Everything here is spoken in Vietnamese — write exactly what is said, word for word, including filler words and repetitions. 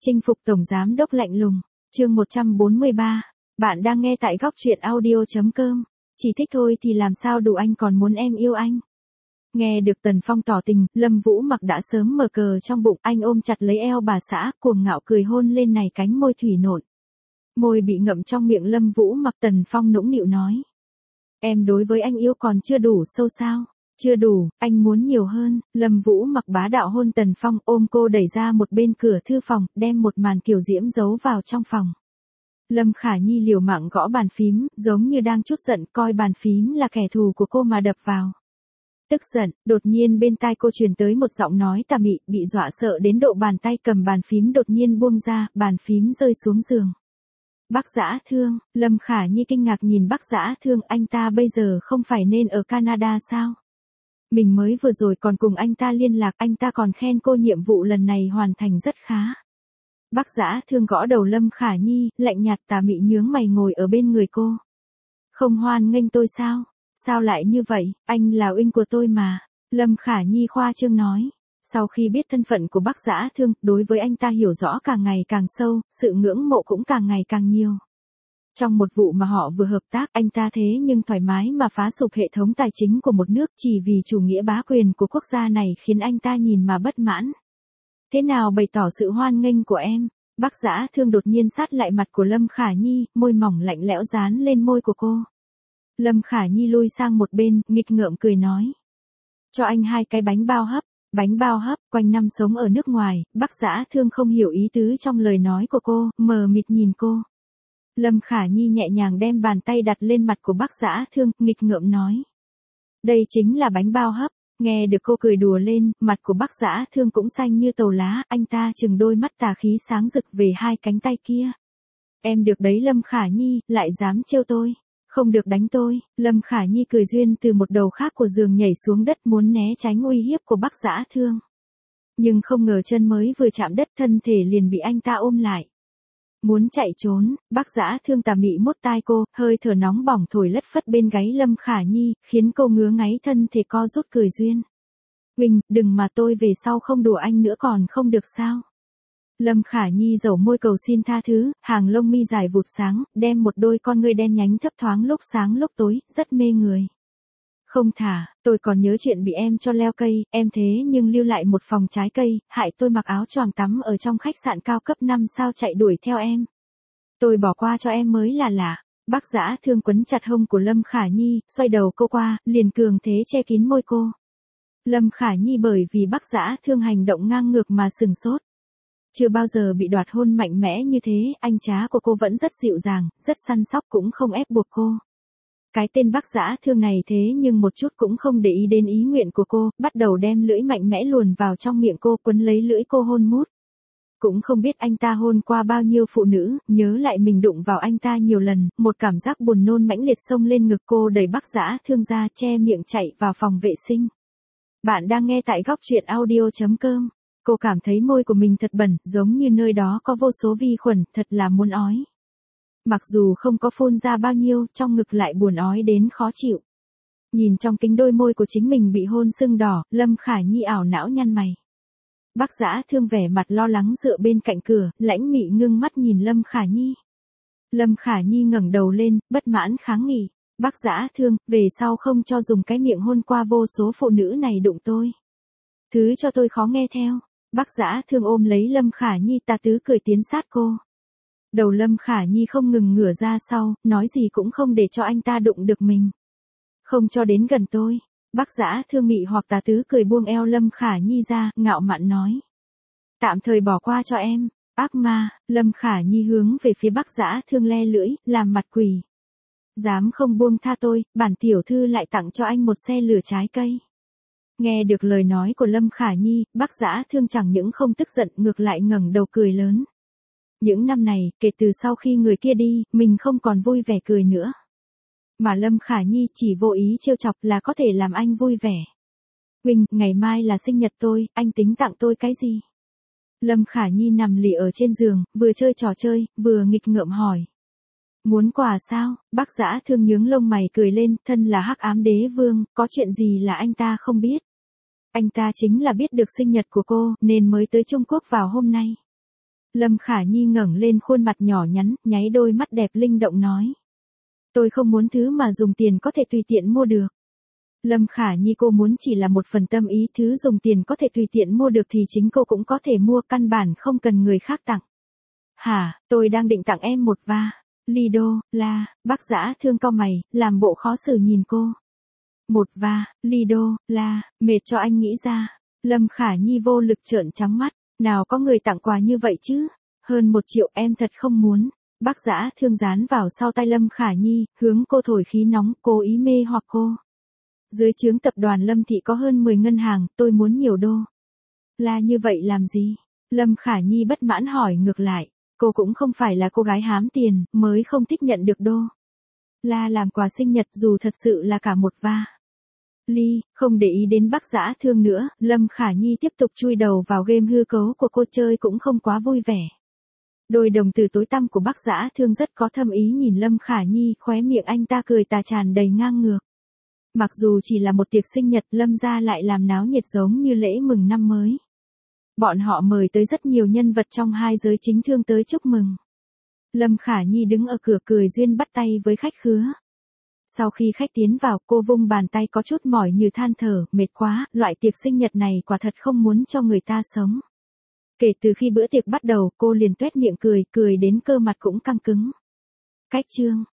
Chinh phục tổng giám đốc lạnh lùng, chương một trăm bốn mươi ba. Bạn đang nghe tại góc truyện audio.com. Chỉ thích thôi thì làm sao đủ, anh còn muốn em yêu anh. Nghe được Tần Phong tỏ tình, Lâm Vũ Mặc đã sớm mở cờ trong bụng, anh ôm chặt lấy eo bà xã, cuồng ngạo cười hôn lên này cánh môi thủy nộn. Môi bị ngậm trong miệng Lâm Vũ Mặc, Tần Phong nũng nịu nói. Em đối với anh yêu còn chưa đủ sâu sao? Chưa đủ, anh muốn nhiều hơn. Lâm Vũ Mặc bá đạo hôn Tần Phong, ôm cô đẩy ra một bên cửa thư phòng, đem một màn kiều diễm giấu vào trong phòng. Lâm Khả Nhi liều mạng gõ bàn phím, giống như đang trút giận, coi bàn phím là kẻ thù của cô mà đập vào. Tức giận, đột nhiên bên tai cô truyền tới một giọng nói tà mị, bị dọa sợ đến độ bàn tay cầm bàn phím đột nhiên buông ra, bàn phím rơi xuống giường. Bác Dã Thương, Lâm Khả Nhi kinh ngạc nhìn Bác Dã Thương, anh ta bây giờ không phải nên ở Canada sao? Mình mới vừa rồi còn cùng anh ta liên lạc, anh ta còn khen cô nhiệm vụ lần này hoàn thành rất khá. Bác Dã Thương gõ đầu Lâm Khả Nhi, lạnh nhạt tà mị nhướng mày ngồi ở bên người cô. Không hoan nghênh tôi sao? Sao lại như vậy, anh là huynh của tôi mà. Lâm Khả Nhi khoa trương nói. Sau khi biết thân phận của Bác Dã Thương, đối với anh ta hiểu rõ càng ngày càng sâu, sự ngưỡng mộ cũng càng ngày càng nhiều. Trong một vụ mà họ vừa hợp tác, anh ta thế nhưng thoải mái mà phá sụp hệ thống tài chính của một nước chỉ vì chủ nghĩa bá quyền của quốc gia này khiến anh ta nhìn mà bất mãn. Thế nào bày tỏ sự hoan nghênh của em? Bác Dã Thương đột nhiên sát lại mặt của Lâm Khả Nhi, môi mỏng lạnh lẽo dán lên môi của cô. Lâm Khả Nhi lui sang một bên, nghịch ngợm cười nói. Cho anh hai cái bánh bao hấp. Bánh bao hấp, quanh năm sống ở nước ngoài, Bác Dã Thương không hiểu ý tứ trong lời nói của cô, mờ mịt nhìn cô. Lâm Khả Nhi nhẹ nhàng đem bàn tay đặt lên mặt của Bác Dã Thương, nghịch ngợm nói. Đây chính là bánh bao hấp. Nghe được cô cười đùa lên, mặt của Bác Dã Thương cũng xanh như tàu lá, anh ta trừng đôi mắt tà khí sáng rực về hai cánh tay kia. Em được đấy Lâm Khả Nhi, lại dám trêu tôi. Không được đánh tôi. Lâm Khả Nhi cười duyên từ một đầu khác của giường nhảy xuống đất muốn né tránh uy hiếp của Bác Dã Thương. Nhưng không ngờ chân mới vừa chạm đất thân thể liền bị anh ta ôm lại. Muốn chạy trốn, Bác Dã Thương tà mị mốt tai cô, hơi thở nóng bỏng thổi lất phất bên gáy Lâm Khả Nhi, khiến cô ngứa ngáy thân thể co rút cười duyên. Huynh, đừng mà tôi về sau không đùa anh nữa còn không được sao? Lâm Khả Nhi dẩu môi cầu xin tha thứ, hàng lông mi dài vụt sáng, đem một đôi con ngươi đen nhánh thấp thoáng lúc sáng lúc tối, rất mê người. Không thả, tôi còn nhớ chuyện bị em cho leo cây, em thế nhưng lưu lại một phòng trái cây, hại tôi mặc áo choàng tắm ở trong khách sạn cao cấp năm sao chạy đuổi theo em. Tôi bỏ qua cho em mới là lạ. Bác Dã Thương quấn chặt hông của Lâm Khả Nhi, xoay đầu cô qua, liền cường thế che kín môi cô. Lâm Khả Nhi bởi vì Bác Dã Thương hành động ngang ngược mà sừng sốt. Chưa bao giờ bị đoạt hôn mạnh mẽ như thế, anh chá của cô vẫn rất dịu dàng, rất săn sóc cũng không ép buộc cô. Cái tên Bác Dã Thương này thế nhưng một chút cũng không để ý đến ý nguyện của cô, bắt đầu đem lưỡi mạnh mẽ luồn vào trong miệng cô, quấn lấy lưỡi cô hôn mút. Cũng không biết anh ta hôn qua bao nhiêu phụ nữ, nhớ lại mình đụng vào anh ta nhiều lần, một cảm giác buồn nôn mãnh liệt xông lên ngực cô, đẩy Bác Dã Thương ra, che miệng chạy vào phòng vệ sinh. Bạn đang nghe tại góc truyện audio.com. Cô cảm thấy môi của mình thật bẩn, giống như nơi đó có vô số vi khuẩn, thật là muốn ói. Mặc dù không có phun ra bao nhiêu, trong ngực lại buồn ói đến khó chịu. Nhìn trong kính đôi môi của chính mình bị hôn sưng đỏ, Lâm Khả Nhi ảo não nhăn mày. Bác Dã Thương vẻ mặt lo lắng dựa bên cạnh cửa, lãnh mị ngưng mắt nhìn Lâm Khả Nhi. Lâm Khả Nhi ngẩng đầu lên, bất mãn kháng nghị. Bác Dã Thương, về sau không cho dùng cái miệng hôn qua vô số phụ nữ này đụng tôi. Thứ cho tôi khó nghe theo. Bác Dã Thương ôm lấy Lâm Khả Nhi, tà tứ cười tiến sát cô. Đầu Lâm Khả Nhi không ngừng ngửa ra sau, nói gì cũng không để cho anh ta đụng được mình. Không cho đến gần tôi. Bác Dã Thương mị hoặc tà tứ cười buông eo Lâm Khả Nhi ra, ngạo mạn nói. Tạm thời bỏ qua cho em. Ác ma. Lâm Khả Nhi hướng về phía Bác Dã Thương le lưỡi, làm mặt quỷ. Dám không buông tha tôi, bản tiểu thư lại tặng cho anh một xe lửa trái cây. Nghe được lời nói của Lâm Khả Nhi, Bác Dã Thương chẳng những không tức giận, ngược lại ngẩng đầu cười lớn. Những năm này, kể từ sau khi người kia đi, mình không còn vui vẻ cười nữa. Mà Lâm Khả Nhi chỉ vô ý trêu chọc là có thể làm anh vui vẻ. Huynh, ngày mai là sinh nhật tôi, anh tính tặng tôi cái gì? Lâm Khả Nhi nằm lì ở trên giường, vừa chơi trò chơi, vừa nghịch ngợm hỏi. Muốn quà sao? Bác Dã Thương nhướng lông mày cười lên, thân là Hắc Ám Đế Vương, có chuyện gì là anh ta không biết. Anh ta chính là biết được sinh nhật của cô, nên mới tới Trung Quốc vào hôm nay. Lâm Khả Nhi ngẩng lên khuôn mặt nhỏ nhắn, nháy đôi mắt đẹp linh động nói. Tôi không muốn thứ mà dùng tiền có thể tùy tiện mua được. Lâm Khả Nhi, cô muốn chỉ là một phần tâm ý, thứ dùng tiền có thể tùy tiện mua được thì chính cô cũng có thể mua, căn bản không cần người khác tặng. Hả, tôi đang định tặng em một va. Ly đô, la, Bác Dã Thương cau mày, làm bộ khó xử nhìn cô. Một va, ly đô, la, mệt cho anh nghĩ ra. Lâm Khả Nhi vô lực trợn trắng mắt, nào có người tặng quà như vậy chứ, hơn một triệu em thật không muốn. Bác Dã Thương dán vào sau tay Lâm Khả Nhi, hướng cô thổi khí nóng, cố ý mê hoặc cô. Dưới trướng tập đoàn Lâm Thị có hơn mười ngân hàng, tôi muốn nhiều đô. Là như vậy làm gì? Lâm Khả Nhi bất mãn hỏi ngược lại, cô cũng không phải là cô gái hám tiền, mới không thích nhận được đô. Là làm quà sinh nhật dù thật sự là cả một va. Ly, không để ý đến Bác Dã Thương nữa, Lâm Khả Nhi tiếp tục chui đầu vào game hư cấu của cô, chơi cũng không quá vui vẻ. Đôi đồng tử tối tăm của Bác Dã Thương rất có thâm ý nhìn Lâm Khả Nhi, khóe miệng anh ta cười tà tràn đầy ngang ngược. Mặc dù chỉ là một tiệc sinh nhật, Lâm gia lại làm náo nhiệt giống như lễ mừng năm mới. Bọn họ mời tới rất nhiều nhân vật trong hai giới chính thương tới chúc mừng. Lâm Khả Nhi đứng ở cửa cười duyên bắt tay với khách khứa. Sau khi khách tiến vào, cô vung bàn tay có chút mỏi như than thở, mệt quá, loại tiệc sinh nhật này quả thật không muốn cho người ta sống. Kể từ khi bữa tiệc bắt đầu, cô liền tuét miệng cười, cười đến cơ mặt cũng căng cứng. Cách chương